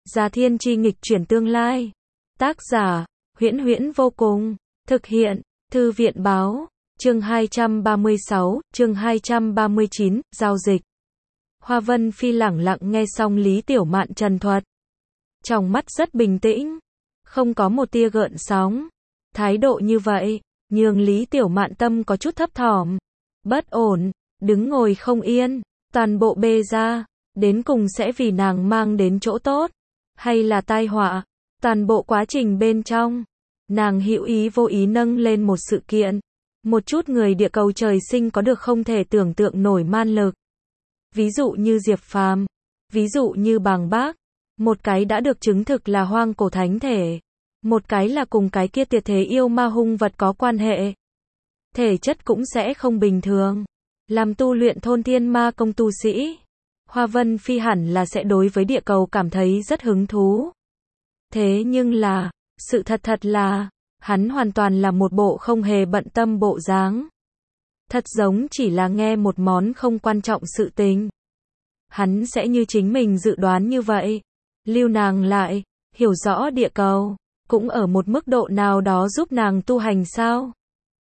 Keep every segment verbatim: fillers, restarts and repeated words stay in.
Gia Thiên Chi nghịch chuyển tương lai. Tác giả, Huyễn Huyễn vô cùng. Thực hiện, Thư viện báo. Chương hai trăm ba mươi sáu, chương hai trăm ba mươi chín, giao dịch. Hoa Vân Phi lẳng lặng nghe xong Lý Tiểu Mạn trần thuật. Trong mắt rất bình tĩnh, không có một tia gợn sóng. Thái độ như vậy, nhường Lý Tiểu Mạn tâm có chút thấp thỏm, bất ổn, đứng ngồi không yên, toàn bộ bê ra, đến cùng sẽ vì nàng mang đến chỗ tốt, hay là tai họa. Toàn bộ quá trình bên trong, nàng hữu ý vô ý nâng lên một sự kiện, một chút người địa cầu trời sinh có được không thể tưởng tượng nổi man lực. Ví dụ như Diệp Phàm, ví dụ như Bàng Bác, một cái đã được chứng thực là hoang cổ thánh thể, một cái là cùng cái kia tuyệt thế yêu ma hung vật có quan hệ. Thể chất cũng sẽ không bình thường. Làm tu luyện thôn thiên ma công tu sĩ, Hoa Vân Phi hẳn là sẽ đối với địa cầu cảm thấy rất hứng thú. Thế nhưng là, sự thật thật là, hắn hoàn toàn là một bộ không hề bận tâm bộ dáng. Thật giống chỉ là nghe một món không quan trọng sự tình. Hắn sẽ như chính mình dự đoán như vậy. Lưu nàng lại, hiểu rõ địa cầu, cũng ở một mức độ nào đó giúp nàng tu hành sao.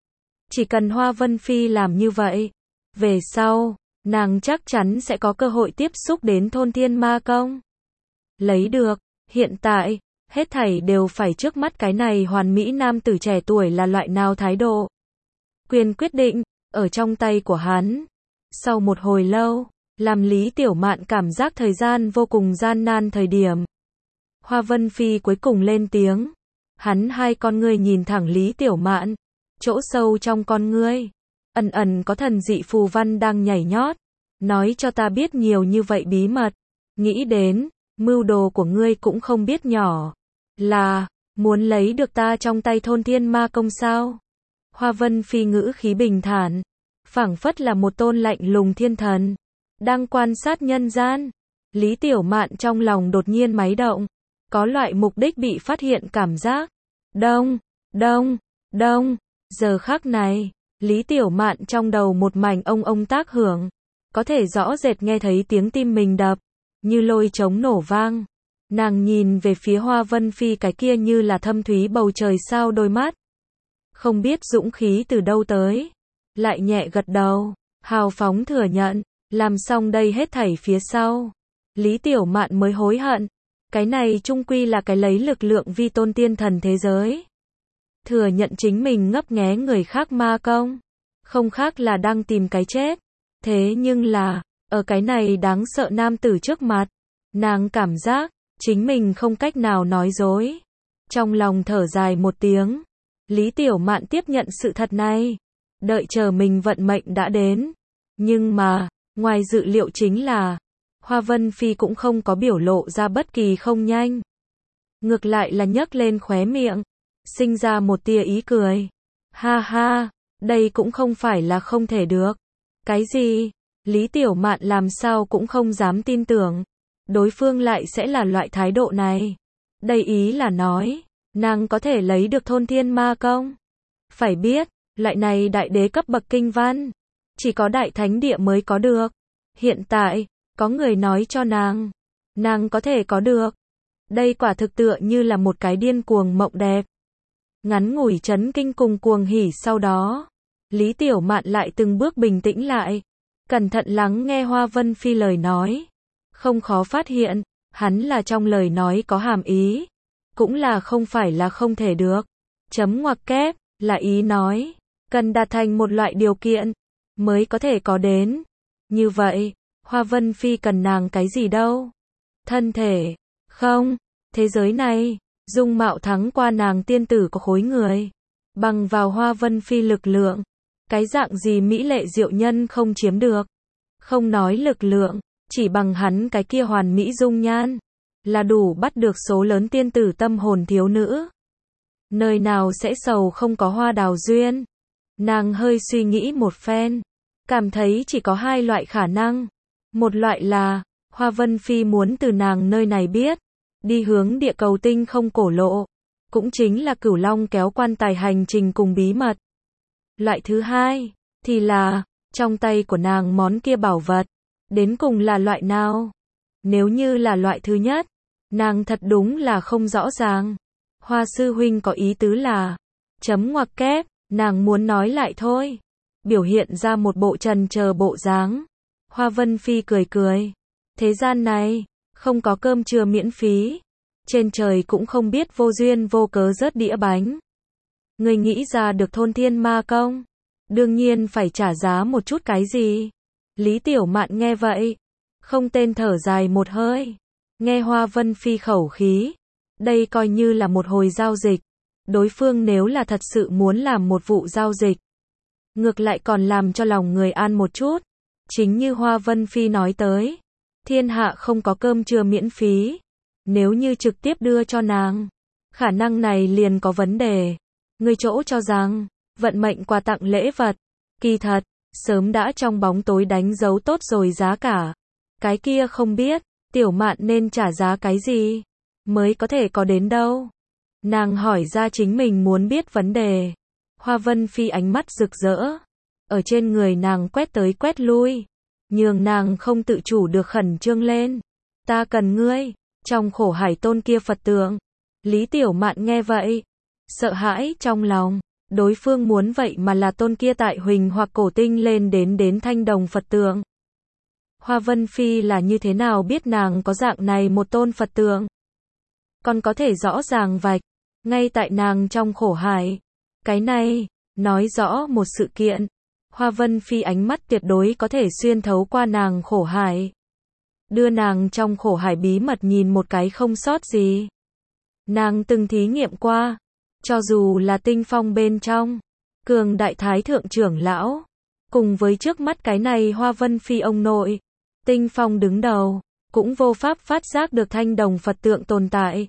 Chỉ cần Hoa Vân Phi làm như vậy, về sau, nàng chắc chắn sẽ có cơ hội tiếp xúc đến thôn thiên ma công. Lấy được, hiện tại, hết thảy đều phải trước mắt cái này hoàn mỹ nam tử trẻ tuổi là loại nào thái độ. Quyền quyết định, ở trong tay của hắn. Sau một hồi lâu, làm Lý Tiểu Mạn cảm giác thời gian vô cùng gian nan thời điểm. Hoa Vân Phi cuối cùng lên tiếng. Hắn hai con ngươi nhìn thẳng Lý Tiểu Mạn. Chỗ sâu trong con ngươi, ẩn ẩn có thần dị phù văn đang nhảy nhót. Nói cho ta biết nhiều như vậy bí mật. Nghĩ đến, mưu đồ của ngươi cũng không biết nhỏ. Là, muốn lấy được ta trong tay thôn thiên ma công sao? Hoa Vân Phi ngữ khí bình thản, phảng phất là một tôn lạnh lùng thiên thần, đang quan sát nhân gian. Lý Tiểu Mạn trong lòng đột nhiên máy động, có loại mục đích bị phát hiện cảm giác. Đông, đông, đông, giờ khắc này, Lý Tiểu Mạn trong đầu một mảnh ông ông tác hưởng, có thể rõ rệt nghe thấy tiếng tim mình đập, như lôi trống nổ vang. Nàng nhìn về phía Hoa Vân Phi cái kia như là thâm thúy bầu trời sao đôi mắt. Không biết dũng khí từ đâu tới. Lại nhẹ gật đầu, hào phóng thừa nhận, làm xong đây hết thảy phía sau. Lý Tiểu Mạn mới hối hận. Cái này chung quy là cái lấy lực lượng vi tôn tiên thần thế giới. Thừa nhận chính mình ngấp nghé người khác ma công. Không khác là đang tìm cái chết. Thế nhưng là, ở cái này đáng sợ nam tử trước mặt, nàng cảm giác, chính mình không cách nào nói dối. Trong lòng thở dài một tiếng, Lý Tiểu Mạn tiếp nhận sự thật này, đợi chờ mình vận mệnh đã đến. Nhưng mà, ngoài dự liệu chính là, Hoa Vân Phi cũng không có biểu lộ ra bất kỳ không nhanh. Ngược lại là nhấc lên khóe miệng, sinh ra một tia ý cười. Ha ha, đây cũng không phải là không thể được. Cái gì? Lý Tiểu Mạn làm sao cũng không dám tin tưởng. Đối phương lại sẽ là loại thái độ này. Đây ý là nói, nàng có thể lấy được thôn thiên ma công. Phải biết, loại này đại đế cấp bậc kinh văn, chỉ có đại thánh địa mới có được. Hiện tại, có người nói cho nàng, nàng có thể có được. Đây quả thực tựa như là một cái điên cuồng mộng đẹp. Ngắn ngủi chấn kinh cùng cuồng hỉ sau đó, Lý Tiểu Mạn lại từng bước bình tĩnh lại, cẩn thận lắng nghe Hoa Vân Phi lời nói. Không khó phát hiện, hắn là trong lời nói có hàm ý, cũng là không phải là không thể được. Chấm ngoặc kép, là ý nói, cần đạt thành một loại điều kiện, mới có thể có đến. Như vậy, Hoa Vân Phi cần nàng cái gì đâu? Thân thể, không, thế giới này, dung mạo thắng qua nàng tiên tử có khối người. Bằng vào Hoa Vân Phi lực lượng, cái dạng gì mỹ lệ diệu nhân không chiếm được. Không nói lực lượng, chỉ bằng hắn cái kia hoàn mỹ dung nhan, là đủ bắt được số lớn tiên tử tâm hồn thiếu nữ. Nơi nào sẽ sầu không có hoa đào duyên. Nàng hơi suy nghĩ một phen, cảm thấy chỉ có hai loại khả năng. Một loại là, Hoa Vân Phi muốn từ nàng nơi này biết, đi hướng địa cầu tinh không cổ lộ, cũng chính là Cửu Long kéo quan tài hành trình cùng bí mật. Loại thứ hai, thì là, trong tay của nàng món kia bảo vật, đến cùng là loại nào? Nếu như là loại thứ nhất, Nàng thật đúng là không rõ ràng. Hoa sư huynh có ý tứ là, chấm ngoặc kép, nàng muốn nói lại thôi. Biểu hiện ra một bộ trần chờ bộ dáng. Hoa Vân Phi cười cười. Thế gian này, không có cơm trưa miễn phí. Trên trời cũng không biết vô duyên vô cớ rớt đĩa bánh. Người nghĩ ra được thôn thiên ma công, đương nhiên phải trả giá một chút cái gì. Lý Tiểu Mạn nghe vậy, không tên thở dài một hơi. Nghe Hoa Vân Phi khẩu khí, đây coi như là một hồi giao dịch. Đối phương nếu là thật sự muốn làm một vụ giao dịch, ngược lại còn làm cho lòng người an một chút. Chính như Hoa Vân Phi nói tới, thiên hạ không có cơm trưa miễn phí. Nếu như trực tiếp đưa cho nàng, khả năng này liền có vấn đề. Người chỗ cho rằng, vận mệnh quà tặng lễ vật, kỳ thật, sớm đã trong bóng tối đánh dấu tốt rồi giá cả. Cái kia không biết, Tiểu Mạn nên trả giá cái gì, mới có thể có đến đâu. Nàng hỏi ra chính mình muốn biết vấn đề. Hoa Vân Phi ánh mắt rực rỡ, ở trên người nàng quét tới quét lui, nhường nàng không tự chủ được khẩn trương lên. Ta cần ngươi, trong khổ hải tôn kia Phật tượng. Lý Tiểu Mạn nghe vậy, sợ hãi trong lòng, đối phương muốn vậy mà là tôn kia tại Huỳnh hoặc cổ tinh lên đến đến thanh đồng Phật tượng. Hoa Vân Phi là như thế nào biết nàng có dạng này một tôn Phật tượng? Còn có thể rõ ràng vạch, ngay tại nàng trong khổ hải. Cái này, nói rõ một sự kiện. Hoa Vân Phi ánh mắt tuyệt đối có thể xuyên thấu qua nàng khổ hải. Đưa nàng trong khổ hải bí mật nhìn một cái không sót gì. Nàng từng thí nghiệm qua, cho dù là tinh phong bên trong, cường đại thái thượng trưởng lão, cùng với trước mắt cái này Hoa Vân Phi ông nội, tinh phong đứng đầu, cũng vô pháp phát giác được thanh đồng Phật tượng tồn tại.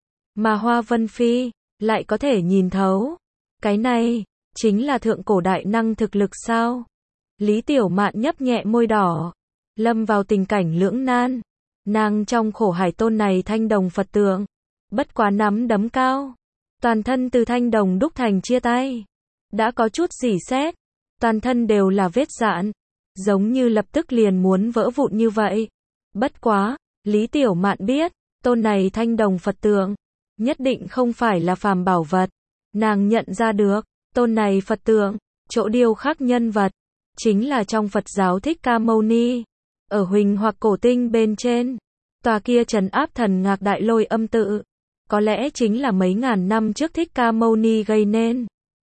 Mà Hoa Vân Phi, lại có thể nhìn thấu. Cái này, chính là thượng cổ đại năng thực lực sao? Lý Tiểu Mạn nhấp nhẹ môi đỏ, lâm vào tình cảnh lưỡng nan. Nàng trong khổ hải tôn này thanh đồng Phật tượng, bất quá nắm đấm cao, toàn thân từ thanh đồng đúc thành chia tay, đã có chút rỉ sét, toàn thân đều là vết rạn, giống như lập tức liền muốn vỡ vụn như vậy. Bất quá, Lý Tiểu Mạn biết, tôn này thanh đồng Phật tượng, nhất định không phải là phàm bảo vật. Nàng nhận ra được, tôn này Phật tượng, chỗ điêu khắc nhân vật, chính là trong Phật giáo Thích Ca Mâu Ni. Ở Huỳnh hoặc cổ tinh bên trên, tòa kia trấn áp thần ngạc đại lôi âm tự, có lẽ chính là mấy ngàn năm trước Thích Ca Mâu Ni gây nên.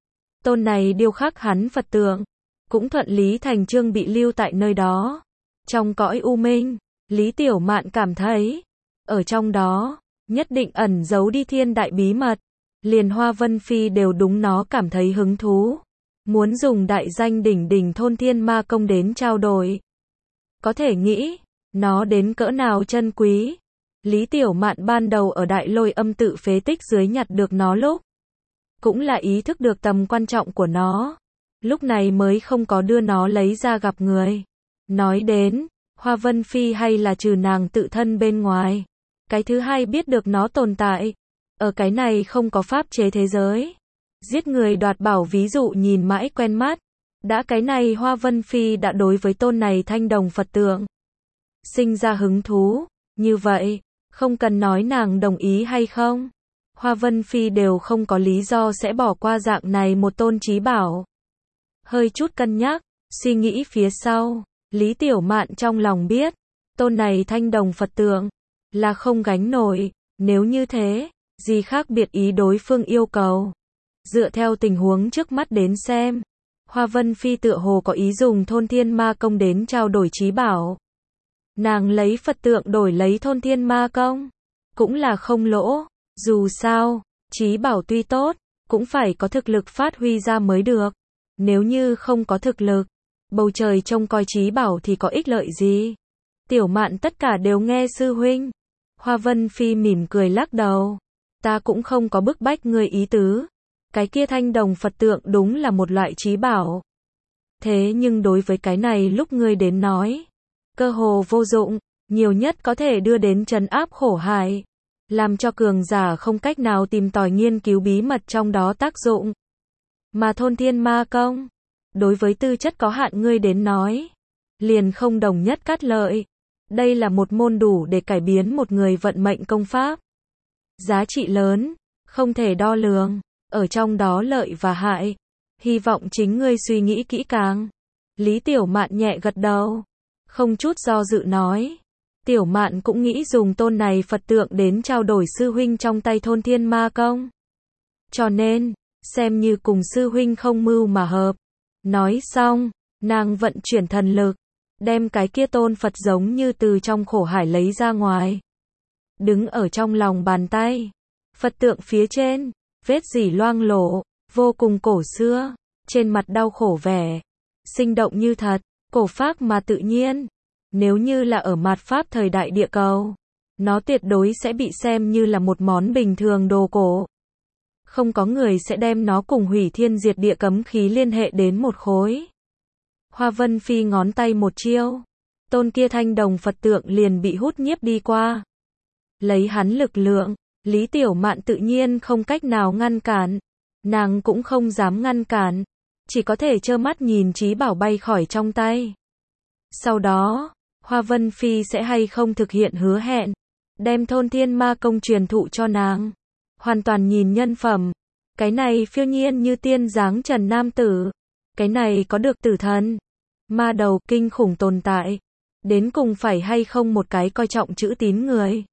Tôn này điêu khắc hắn Phật tượng, cũng thuận lý thành chương bị lưu tại nơi đó. Trong cõi u minh, Lý Tiểu Mạn cảm thấy, ở trong đó, nhất định ẩn giấu đi thiên đại bí mật. Liền Hoa Vân Phi đều đúng nó cảm thấy hứng thú. Muốn dùng đại danh đỉnh đỉnh thôn thiên ma công đến trao đổi. Có thể nghĩ, nó đến cỡ nào chân quý. Lý Tiểu Mạn ban đầu ở đại lôi âm tự phế tích dưới nhặt được nó lúc, cũng là ý thức được tầm quan trọng của nó. Lúc này mới không có đưa nó lấy ra gặp người. Nói đến, Hoa Vân Phi hay là trừ nàng tự thân bên ngoài. Cái thứ hai biết được nó tồn tại. Ở cái này không có pháp chế thế giới. Giết người đoạt bảo ví dụ nhìn mãi quen mắt. Đã cái này Hoa Vân Phi đã đối với tôn này thanh đồng Phật tượng sinh ra hứng thú. Như vậy, không cần nói nàng đồng ý hay không. Hoa Vân Phi đều không có lý do sẽ bỏ qua dạng này một tôn trí bảo. Hơi chút cân nhắc, suy nghĩ phía sau, Lý Tiểu Mạn trong lòng biết, tôn này thanh đồng Phật tượng là không gánh nổi. Nếu như thế, gì khác biệt ý đối phương yêu cầu. Dựa theo tình huống trước mắt đến xem, Hoa Vân Phi tựa hồ có ý dùng thôn thiên ma công đến trao đổi trí bảo. Nàng lấy Phật tượng đổi lấy thôn thiên ma công, cũng là không lỗ. Dù sao, trí bảo tuy tốt, cũng phải có thực lực phát huy ra mới được. Nếu như không có thực lực, bầu trời trông coi trí bảo thì có ích lợi gì? Tiểu Mạn tất cả đều nghe sư huynh. Hoa Vân Phi mỉm cười lắc đầu. Ta cũng không có bức bách ngươi ý tứ. Cái kia thanh đồng Phật tượng đúng là một loại trí bảo. Thế nhưng đối với cái này lúc ngươi đến nói, cơ hồ vô dụng, nhiều nhất có thể đưa đến trấn áp khổ hải, làm cho cường giả không cách nào tìm tòi nghiên cứu bí mật trong đó tác dụng. Mà thôn thiên ma công, đối với tư chất có hạn ngươi đến nói, liền không đồng nhất cát lợi. Đây là một môn đủ để cải biến một người vận mệnh công pháp. Giá trị lớn, không thể đo lường, ở trong đó lợi và hại. Hy vọng chính ngươi suy nghĩ kỹ càng. Lý Tiểu Mạn nhẹ gật đầu, không chút do dự nói. Tiểu Mạn cũng nghĩ dùng tôn này Phật tượng đến trao đổi sư huynh trong tay thôn Thiên Ma Công. Cho nên, xem như cùng sư huynh không mưu mà hợp. Nói xong, nàng vận chuyển thần lực, đem cái kia tôn Phật giống như từ trong khổ hải lấy ra ngoài. Đứng ở trong lòng bàn tay, Phật tượng phía trên, vết dỉ loang lổ, vô cùng cổ xưa, trên mặt đau khổ vẻ, sinh động như thật, cổ phác mà tự nhiên. Nếu như là ở mạt Pháp thời đại địa cầu, nó tuyệt đối sẽ bị xem như là một món bình thường đồ cổ. Không có người sẽ đem nó cùng hủy thiên diệt địa cấm khí liên hệ đến một khối. Hoa Vân Phi ngón tay một chiêu, tôn kia thanh đồng Phật tượng liền bị hút nhiếp đi qua. Lấy hắn lực lượng, Lý Tiểu Mạn tự nhiên không cách nào ngăn cản, nàng cũng không dám ngăn cản, chỉ có thể trơ mắt nhìn trí bảo bay khỏi trong tay. Sau đó, Hoa Vân Phi sẽ hay không thực hiện hứa hẹn, đem thôn Thiên Ma Công truyền thụ cho nàng. Hoàn toàn nhìn nhân phẩm, cái này phiêu nhiên như tiên dáng trần nam tử, cái này có được tử thần, ma đầu kinh khủng tồn tại, đến cùng phải hay không một cái coi trọng chữ tín người.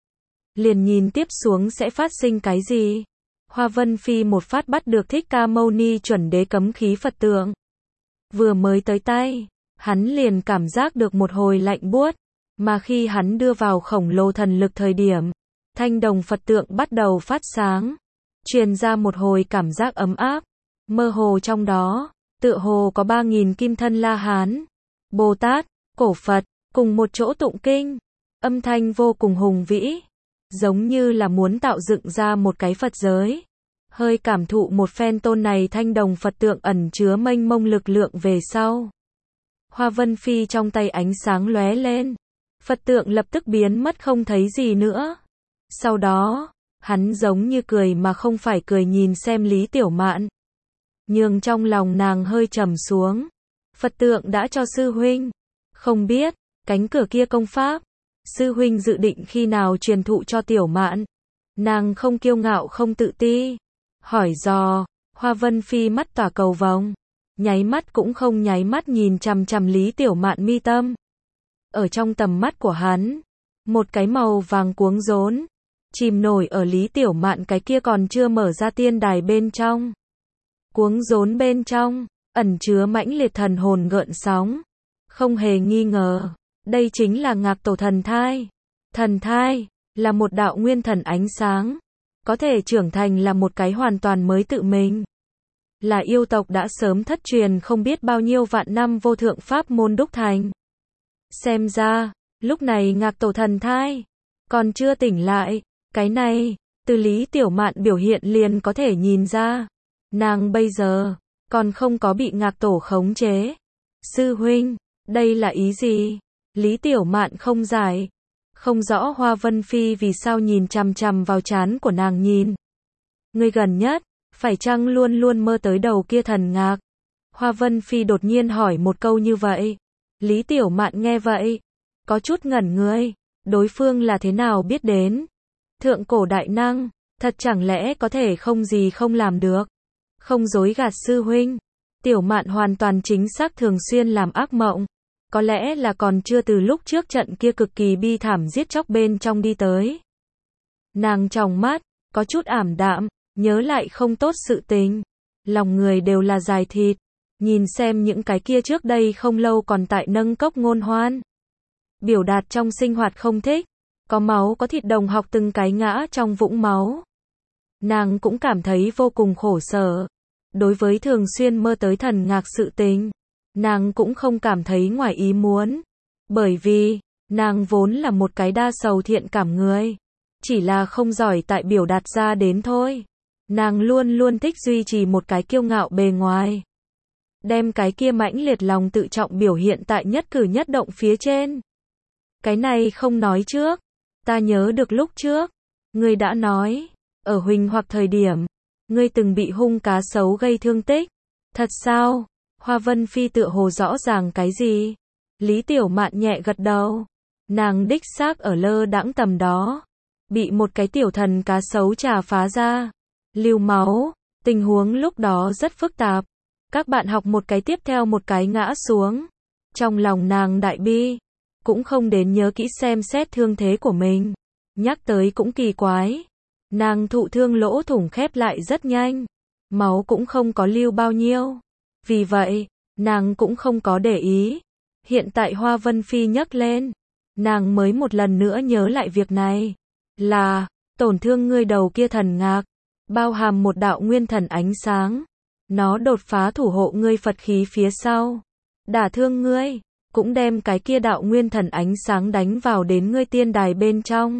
Liền nhìn tiếp xuống sẽ phát sinh cái gì. Hoa Vân Phi một phát bắt được Thích Ca Mâu Ni chuẩn đế cấm khí Phật tượng. Vừa mới tới tay, hắn liền cảm giác được một hồi lạnh buốt, mà khi hắn đưa vào khổng lồ thần lực thời điểm, thanh đồng Phật tượng bắt đầu phát sáng, truyền ra một hồi cảm giác ấm áp, mơ hồ trong đó, tựa hồ có ba nghìn kim thân La Hán, Bồ Tát, cổ Phật, cùng một chỗ tụng kinh, âm thanh vô cùng hùng vĩ, giống như là muốn tạo dựng ra một cái Phật giới. Hơi cảm thụ một phen tôn này thanh đồng Phật tượng ẩn chứa mênh mông lực lượng về sau. Hoa Vân Phi trong tay ánh sáng lóe lên, Phật tượng lập tức biến mất không thấy gì nữa. Sau đó, hắn giống như cười mà không phải cười nhìn xem Lý Tiểu Mạn. Nhưng trong lòng nàng hơi trầm xuống. Phật tượng đã cho sư huynh. Không biết, cánh cửa kia công pháp, sư huynh dự định khi nào truyền thụ cho Tiểu Mạn. Nàng không kiêu ngạo không tự ti. Hỏi dò, Hoa Vân Phi mắt tỏa cầu vồng. Nháy mắt cũng không nháy mắt nhìn chằm chằm Lý Tiểu Mạn mi tâm. Ở trong tầm mắt của hắn, một cái màu vàng cuống rốn, chìm nổi ở Lý Tiểu Mạn cái kia còn chưa mở ra tiên đài bên trong. Cuống rốn bên trong, ẩn chứa mãnh liệt thần hồn gợn sóng. Không hề nghi ngờ, đây chính là Ngạc Tổ thần thai. Thần thai, là một đạo nguyên thần ánh sáng, có thể trưởng thành là một cái hoàn toàn mới tự mình. Là yêu tộc đã sớm thất truyền không biết bao nhiêu vạn năm vô thượng pháp môn đúc thành. Xem ra, lúc này Ngạc Tổ thần thai còn chưa tỉnh lại, cái này, từ Lý Tiểu Mạn biểu hiện liền có thể nhìn ra. Nàng bây giờ, còn không có bị Ngạc Tổ khống chế. Sư huynh, đây là ý gì? Lý Tiểu Mạn không giải. Không rõ Hoa Vân Phi vì sao nhìn chằm chằm vào trán của nàng nhìn. Người gần nhất, phải chăng luôn luôn mơ tới đầu kia thần ngạc? Hoa Vân Phi đột nhiên hỏi một câu như vậy. Lý Tiểu Mạn nghe vậy, có chút ngẩn người. Đối phương là thế nào biết đến? Thượng cổ đại năng, thật chẳng lẽ có thể không gì không làm được? Không dối gạt sư huynh. Tiểu Mạn hoàn toàn chính xác thường xuyên làm ác mộng. Có lẽ là còn chưa từ lúc trước trận kia cực kỳ bi thảm giết chóc bên trong đi tới. Nàng tròng mắt, có chút ảm đạm, nhớ lại không tốt sự tình. Lòng người đều là dài thịt. Nhìn xem những cái kia trước đây không lâu còn tại nâng cốc ngôn hoan. Biểu đạt trong sinh hoạt không thích. Có máu có thịt đồng học từng cái ngã trong vũng máu. Nàng cũng cảm thấy vô cùng khổ sở. Đối với thường xuyên mơ tới thần ngạc sự tình, nàng cũng không cảm thấy ngoài ý muốn. Bởi vì, nàng vốn là một cái đa sầu thiện cảm người. Chỉ là không giỏi tại biểu đạt ra đến thôi. Nàng luôn luôn thích duy trì một cái kiêu ngạo bề ngoài. Đem cái kia mãnh liệt lòng tự trọng biểu hiện tại nhất cử nhất động phía trên. Cái này không nói trước. Ta nhớ được lúc trước, ngươi đã nói, ở Huỳnh hoặc thời điểm, ngươi từng bị hung cá sấu gây thương tích. Thật sao? Hoa Vân Phi tựa hồ rõ ràng cái gì? Lý Tiểu Mạn nhẹ gật đầu. Nàng đích xác ở lơ đãng tầm đó, bị một cái tiểu thần cá sấu trà phá ra, lưu máu, tình huống lúc đó rất phức tạp. Các bạn học một cái tiếp theo một cái ngã xuống. Trong lòng nàng đại bi, cũng không đến nhớ kỹ xem xét thương thế của mình. Nhắc tới cũng kỳ quái. Nàng thụ thương lỗ thủng khép lại rất nhanh, máu cũng không có lưu bao nhiêu. Vì vậy, nàng cũng không có để ý. Hiện tại Hoa Vân Phi nhấc lên, nàng mới một lần nữa nhớ lại việc này. Là, tổn thương ngươi đầu kia thần ngạc, bao hàm một đạo nguyên thần ánh sáng. Nó đột phá thủ hộ ngươi Phật khí phía sau. Đả thương ngươi, cũng đem cái kia đạo nguyên thần ánh sáng đánh vào đến ngươi tiên đài bên trong.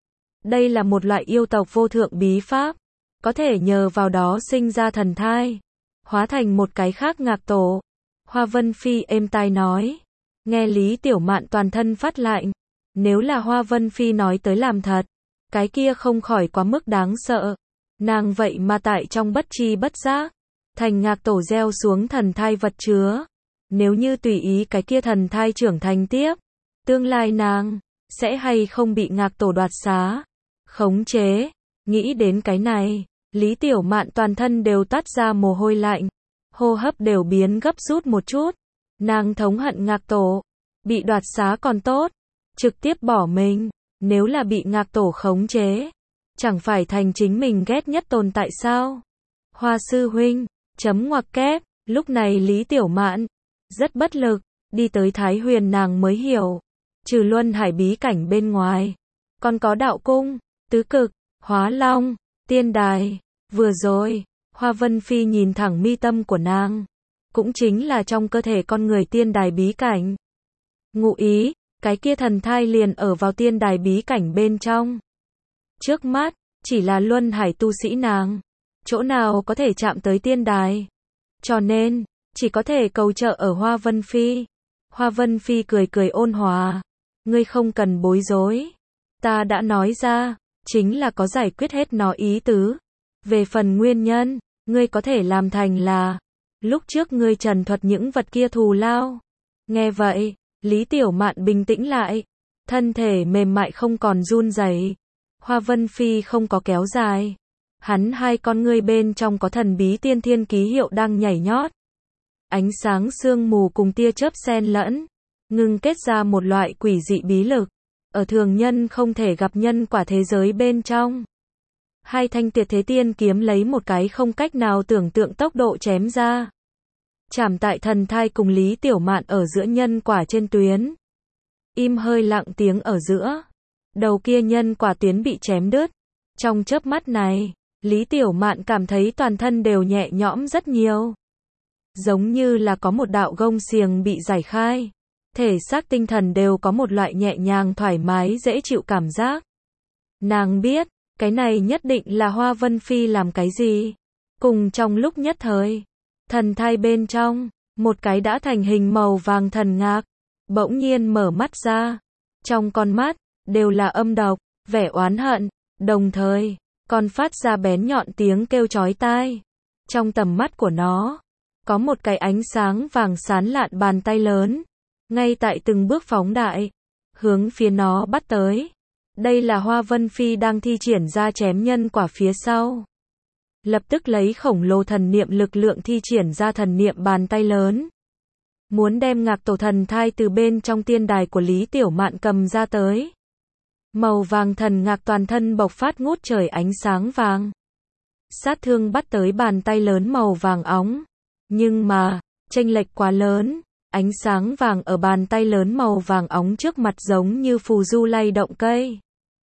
Đây là một loại yêu tộc vô thượng bí pháp, có thể nhờ vào đó sinh ra thần thai, hóa thành một cái khác ngạc tổ. Hoa Vân Phi êm tai nói. Nghe Lý Tiểu Mạn toàn thân phát lạnh. Nếu là Hoa Vân Phi nói tới làm thật, cái kia không khỏi quá mức đáng sợ. Nàng vậy mà tại trong bất tri bất giác, thành ngạc tổ gieo xuống thần thai vật chứa. Nếu như tùy ý cái kia thần thai trưởng thành tiếp, tương lai nàng sẽ hay không bị ngạc tổ đoạt xá, khống chế. Nghĩ đến cái này, Lý Tiểu Mạn toàn thân đều toát ra mồ hôi lạnh, hô hấp đều biến gấp rút một chút. Nàng thống hận ngạc tổ, bị đoạt xá còn tốt, trực tiếp bỏ mình, nếu là bị ngạc tổ khống chế, chẳng phải thành chính mình ghét nhất tồn tại sao? Hoa sư huynh, chấm ngoặc kép, lúc này Lý Tiểu Mạn rất bất lực, đi tới Thái Huyền nàng mới hiểu, trừ Luân Hải bí cảnh bên ngoài, còn có đạo cung, tứ cực, hóa long, tiên đài. Vừa rồi, Hoa Vân Phi nhìn thẳng mi tâm của nàng, cũng chính là trong cơ thể con người tiên đài bí cảnh. Ngụ ý, cái kia thần thai liền ở vào tiên đài bí cảnh bên trong. Trước mắt, chỉ là Luân Hải tu sĩ nàng, chỗ nào có thể chạm tới tiên đài. Cho nên, chỉ có thể cầu trợ ở Hoa Vân Phi. Hoa Vân Phi cười cười ôn hòa. Ngươi không cần bối rối. Ta đã nói ra, chính là có giải quyết hết nó ý tứ. Về phần nguyên nhân, ngươi có thể làm thành là, lúc trước ngươi trần thuật những vật kia thù lao. Nghe vậy, Lý Tiểu Mạn bình tĩnh lại, thân thể mềm mại không còn run rẩy. Hoa Vân Phi không có kéo dài. Hắn hai con ngươi bên trong có thần bí tiên thiên ký hiệu đang nhảy nhót. Ánh sáng sương mù cùng tia chớp xen lẫn, ngưng kết ra một loại quỷ dị bí lực, ở thường nhân không thể gặp nhân quả thế giới bên trong. Hai thanh tuyệt thế tiên kiếm lấy một cái không cách nào tưởng tượng tốc độ chém ra. Chạm tại thần thai cùng Lý Tiểu Mạn ở giữa nhân quả trên tuyến. Im hơi lặng tiếng ở giữa. Đầu kia nhân quả tuyến bị chém đứt. Trong chớp mắt này, Lý Tiểu Mạn cảm thấy toàn thân đều nhẹ nhõm rất nhiều. Giống như là có một đạo gông xiềng bị giải khai. Thể xác tinh thần đều có một loại nhẹ nhàng thoải mái dễ chịu cảm giác. Nàng biết, cái này nhất định là Hoa Vân Phi làm cái gì. Cùng trong lúc nhất thời, thần thai bên trong, một cái đã thành hình màu vàng thần ngạc, bỗng nhiên mở mắt ra. Trong con mắt, đều là âm độc, vẻ oán hận, đồng thời, còn phát ra bén nhọn tiếng kêu chói tai. Trong tầm mắt của nó, có một cái ánh sáng vàng sán lạn bàn tay lớn, ngay tại từng bước phóng đại, hướng phía nó bắt tới. Đây là Hoa Vân Phi đang thi triển ra chém nhân quả phía sau. Lập tức lấy khổng lồ thần niệm lực lượng thi triển ra thần niệm bàn tay lớn. Muốn đem ngạc tổ thần thai từ bên trong tiên đài của Lý Tiểu Mạn cầm ra tới. Màu vàng thần ngạc toàn thân bộc phát ngút trời ánh sáng vàng. Sát thương bắt tới bàn tay lớn màu vàng óng. Nhưng mà, chênh lệch quá lớn. Ánh sáng vàng ở bàn tay lớn màu vàng óng trước mặt giống như phù du lay động cây.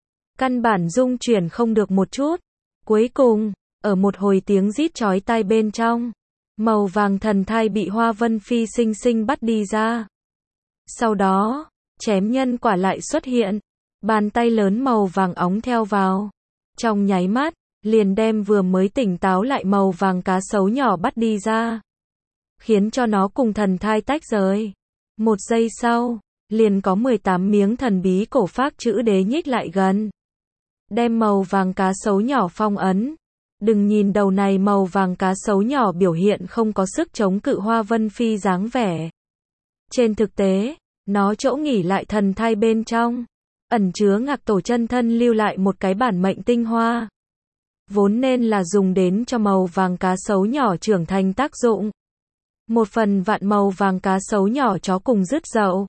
Căn bản dung chuyển không được một chút. Cuối cùng, ở một hồi tiếng rít chói tai bên trong, màu vàng thần thai bị Hoa Vân Phi sinh sinh bắt đi ra. Sau đó, chém nhân quả lại xuất hiện. Bàn tay lớn màu vàng óng theo vào. Trong nháy mắt, liền đem vừa mới tỉnh táo lại màu vàng cá sấu nhỏ bắt đi ra. Khiến cho nó cùng thần thai tách rời. Một giây sau, liền có mười tám miếng thần bí cổ phác chữ đế nhích lại gần. Đem màu vàng cá sấu nhỏ phong ấn. Đừng nhìn đầu này màu vàng cá sấu nhỏ biểu hiện không có sức chống cự Hoa Vân Phi dáng vẻ. Trên thực tế, Nó chỗ nghỉ lại thần thai bên trong, ẩn chứa Ngạc Tổ chân thân lưu lại một cái bản mệnh tinh hoa. Vốn nên là dùng đến cho màu vàng cá sấu nhỏ trưởng thành tác dụng. Một phần vạn màu vàng cá sấu nhỏ chó cùng rứt dậu.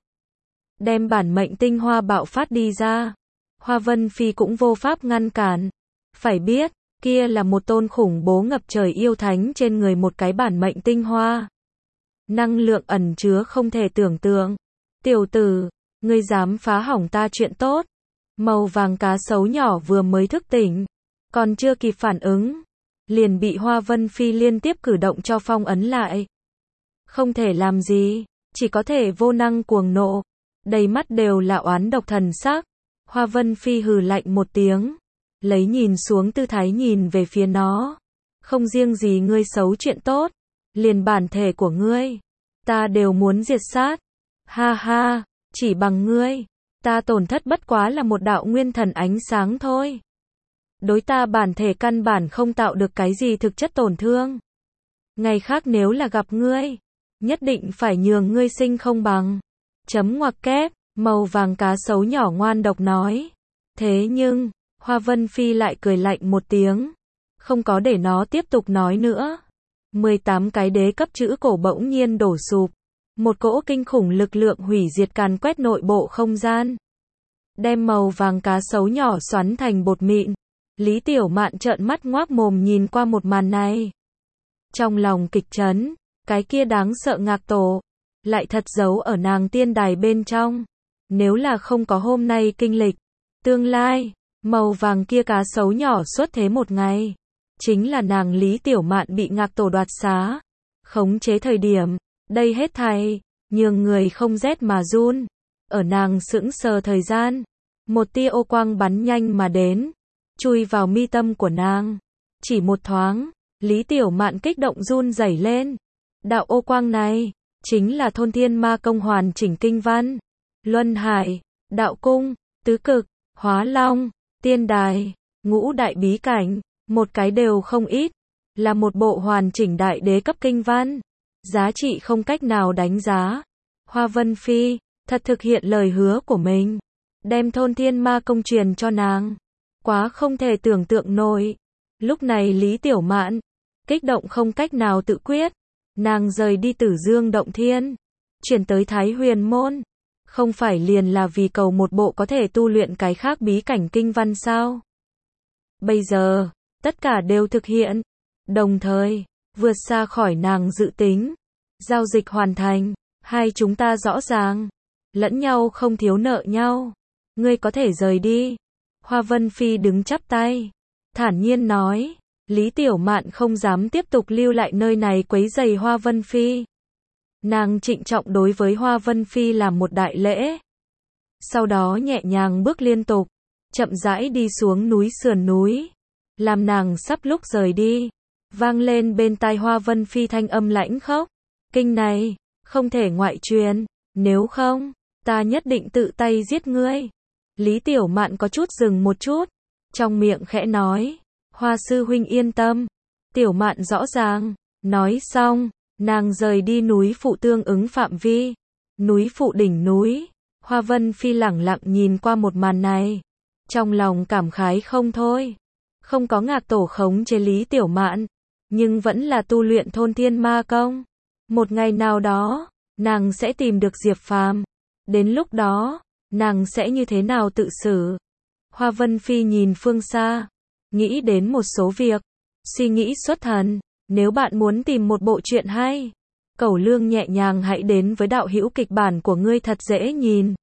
Đem bản mệnh tinh hoa bạo phát đi ra. Hoa Vân Phi cũng vô pháp ngăn cản. Phải biết, kia là một tôn khủng bố ngập trời yêu thánh trên người một cái bản mệnh tinh hoa. Năng lượng ẩn chứa không thể tưởng tượng. Tiểu tử, ngươi dám phá hỏng ta chuyện tốt. Màu vàng cá sấu nhỏ vừa mới thức tỉnh, còn chưa kịp phản ứng, liền bị Hoa Vân Phi liên tiếp cử động cho phong ấn lại. Không thể làm gì, chỉ có thể vô năng cuồng nộ, đầy mắt đều là oán độc thần sắc. Hoa Vân Phi hừ lạnh một tiếng, lấy nhìn xuống tư thái nhìn về phía nó. Không riêng gì ngươi xấu chuyện tốt, liền bản thể của ngươi, ta đều muốn diệt sát. Ha ha, chỉ bằng ngươi, ta tổn thất bất quá là một đạo nguyên thần ánh sáng thôi. Đối ta bản thể căn bản không tạo được cái gì thực chất tổn thương. Ngày khác nếu là gặp ngươi, nhất định phải nhường ngươi sinh không bằng. Chấm ngoặc kép, màu vàng cá sấu nhỏ ngoan độc nói. Thế nhưng, Hoa Vân Phi lại cười lạnh một tiếng, không có để nó tiếp tục nói nữa. mười tám cái đế cấp chữ cổ bỗng nhiên đổ sụp. Một cỗ kinh khủng lực lượng hủy diệt càn quét nội bộ không gian. Đem màu vàng cá sấu nhỏ xoắn thành bột mịn. Lý Tiểu Mạn trợn mắt ngoác mồm nhìn qua một màn này. Trong lòng kịch chấn, cái kia đáng sợ Ngạc Tổ, lại thật giấu ở nàng tiên đài bên trong. Nếu là không có hôm nay kinh lịch, tương lai, màu vàng kia cá sấu nhỏ xuất thế một ngày. Chính là nàng Lý Tiểu Mạn bị Ngạc Tổ đoạt xá. Khống chế thời điểm, đây hết thảy, nhường người không rét mà run. Ở nàng sững sờ thời gian, một tia ô quang bắn nhanh mà đến, chui vào mi tâm của nàng. Chỉ một thoáng, Lý Tiểu Mạn kích động run rẩy lên. Đạo ô quang này, chính là Thôn Thiên Ma Công hoàn chỉnh kinh văn. Luân Hải, Đạo Cung, Tứ Cực, Hóa Long, Tiên Đài, Ngũ Đại Bí Cảnh, một cái đều không ít. Là một bộ hoàn chỉnh đại đế cấp kinh văn. Giá trị không cách nào đánh giá. Hoa Vân Phi, thật thực hiện lời hứa của mình. Đem Thôn Thiên Ma Công truyền cho nàng. Quá không thể tưởng tượng nổi. Lúc này Lý Tiểu Mạn, kích động không cách nào tự quyết. Nàng rời đi Tử Dương Động Thiên, chuyển tới Thái Huyền Môn. Không phải liền là vì cầu một bộ có thể tu luyện cái khác bí cảnh kinh văn sao? Bây giờ, tất cả đều thực hiện. Đồng thời, vượt xa khỏi nàng dự tính. Giao dịch hoàn thành, hai chúng ta rõ ràng, lẫn nhau không thiếu nợ nhau. Ngươi có thể rời đi. Hoa Vân Phi đứng chắp tay, thản nhiên nói. Lý Tiểu Mạn không dám tiếp tục lưu lại nơi này quấy rầy Hoa Vân Phi. Nàng trịnh trọng đối với Hoa Vân Phi làm một đại lễ. Sau đó nhẹ nhàng bước liên tục, chậm rãi đi xuống núi sườn núi. Làm nàng sắp lúc rời đi, vang lên bên tai Hoa Vân Phi thanh âm lãnh khốc. Kinh này, không thể ngoại truyền, nếu không, ta nhất định tự tay giết ngươi. Lý Tiểu Mạn có chút dừng một chút, trong miệng khẽ nói. Hoa sư huynh yên tâm. Tiểu Mạn rõ ràng. Nói xong, nàng rời đi núi phụ tương ứng phạm vi. Núi phụ đỉnh núi. Hoa Vân Phi lẳng lặng nhìn qua một màn này. Trong lòng cảm khái không thôi. Không có Ngạc Tổ khống chế Lý Tiểu Mạn, nhưng vẫn là tu luyện Thôn Thiên Ma Công. Một ngày nào đó, nàng sẽ tìm được Diệp Phàm. Đến lúc đó, nàng sẽ như thế nào tự xử? Hoa Vân Phi nhìn phương xa, nghĩ đến một số việc, suy nghĩ xuất thần. Nếu bạn muốn tìm một bộ truyện hay, Cẩu Lương nhẹ nhàng hãy đến với đạo hữu kịch bản của ngươi thật dễ nhìn.